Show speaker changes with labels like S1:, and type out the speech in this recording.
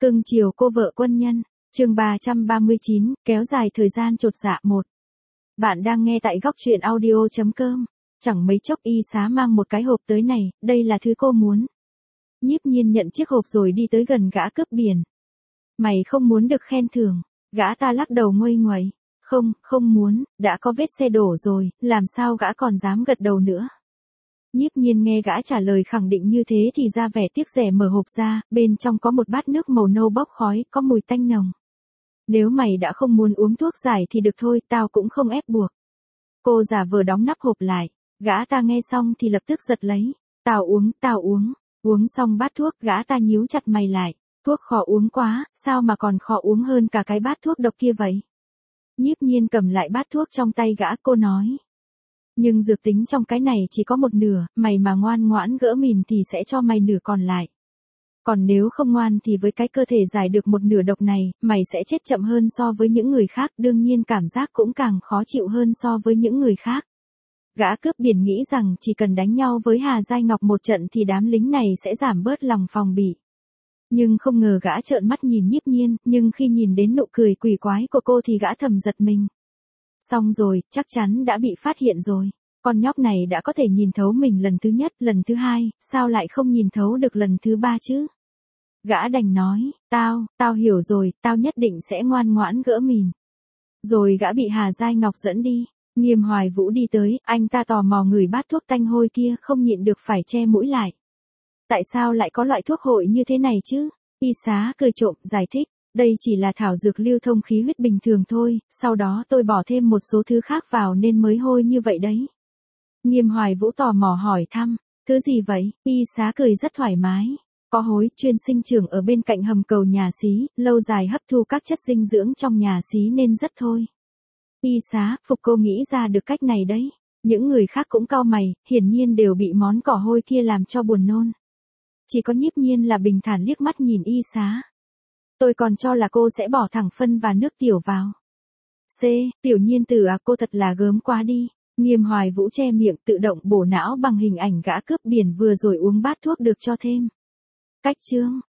S1: Cưng chiều cô vợ quân nhân, chương 339, kéo dài thời gian chột dạ 1. Bạn đang nghe tại góc truyện audio.com. Chẳng mấy chốc Y Xá mang một cái hộp tới này, đây là thứ cô muốn. Nhiếp Nhiên nhận chiếc hộp rồi đi tới gần gã cướp biển. Mày không muốn được khen thưởng, gã ta lắc đầu nguây nguẩy. Không muốn, đã có vết xe đổ rồi, làm sao gã còn dám gật đầu nữa. Nhiếp Nhiên nghe gã trả lời khẳng định như thế thì ra vẻ tiếc rẻ mở hộp ra, bên trong có một bát nước màu nâu bốc khói, có mùi tanh nồng. Nếu mày đã không muốn uống thuốc giải thì được thôi, tao cũng không ép buộc. Cô giả vờ đóng nắp hộp lại, gã ta nghe xong thì lập tức giật lấy. Tao uống. Uống xong bát thuốc, gã ta nhíu chặt mày lại. Thuốc khó uống quá, sao mà còn khó uống hơn cả cái bát thuốc độc kia vậy? Nhiếp Nhiên cầm lại bát thuốc trong tay gã, cô nói. Nhưng dược tính trong cái này chỉ có một nửa, mày mà ngoan ngoãn gỡ mìn thì sẽ cho mày nửa còn lại. Còn nếu không ngoan thì với cái cơ thể giải được một nửa độc này, mày sẽ chết chậm hơn so với những người khác, đương nhiên cảm giác cũng càng khó chịu hơn so với những người khác. Gã cướp biển nghĩ rằng chỉ cần đánh nhau với Hà Giai Ngọc một trận thì đám lính này sẽ giảm bớt lòng phòng bị. Nhưng không ngờ gã trợn mắt nhìn Nhiếp Nhiên, nhưng khi nhìn đến nụ cười quỷ quái của cô thì gã thầm giật mình. Xong rồi, chắc chắn đã bị phát hiện rồi. Con nhóc này đã có thể nhìn thấu mình lần thứ nhất, lần thứ hai, sao lại không nhìn thấu được lần thứ ba chứ? Gã đành nói, tao hiểu rồi, tao nhất định sẽ ngoan ngoãn gỡ mìn. Rồi gã bị Hà Giai Ngọc dẫn đi. Nghiêm Hoài Vũ đi tới, anh ta tò mò ngửi bát thuốc tanh hôi kia, không nhịn được phải che mũi lại. Tại sao lại có loại thuốc hội như thế này chứ? Y Xá cười trộm, giải thích. Đây chỉ là thảo dược lưu thông khí huyết bình thường thôi, sau đó tôi bỏ thêm một số thứ khác vào nên mới hôi như vậy đấy. Nghiêm Hoài Vũ tò mò hỏi thăm, thứ gì vậy? Y Xá cười rất thoải mái. Có hối chuyên sinh trưởng ở bên cạnh hầm cầu nhà xí, lâu dài hấp thu các chất dinh dưỡng trong nhà xí nên rất thôi. Y Xá, phục cô nghĩ ra được cách này đấy. Những người khác cũng cau mày, hiển nhiên đều bị món cỏ hôi kia làm cho buồn nôn. Chỉ có Nhiếp Nhiên là bình thản liếc mắt nhìn Y Xá. Tôi còn cho là cô sẽ bỏ thẳng phân và nước tiểu vào. Tiểu Nhiên tử à, cô thật là gớm quá đi. Nghiêm Hoài Vũ che miệng tự động bổ não bằng hình ảnh gã cướp biển vừa rồi uống bát thuốc được cho thêm. Cách chương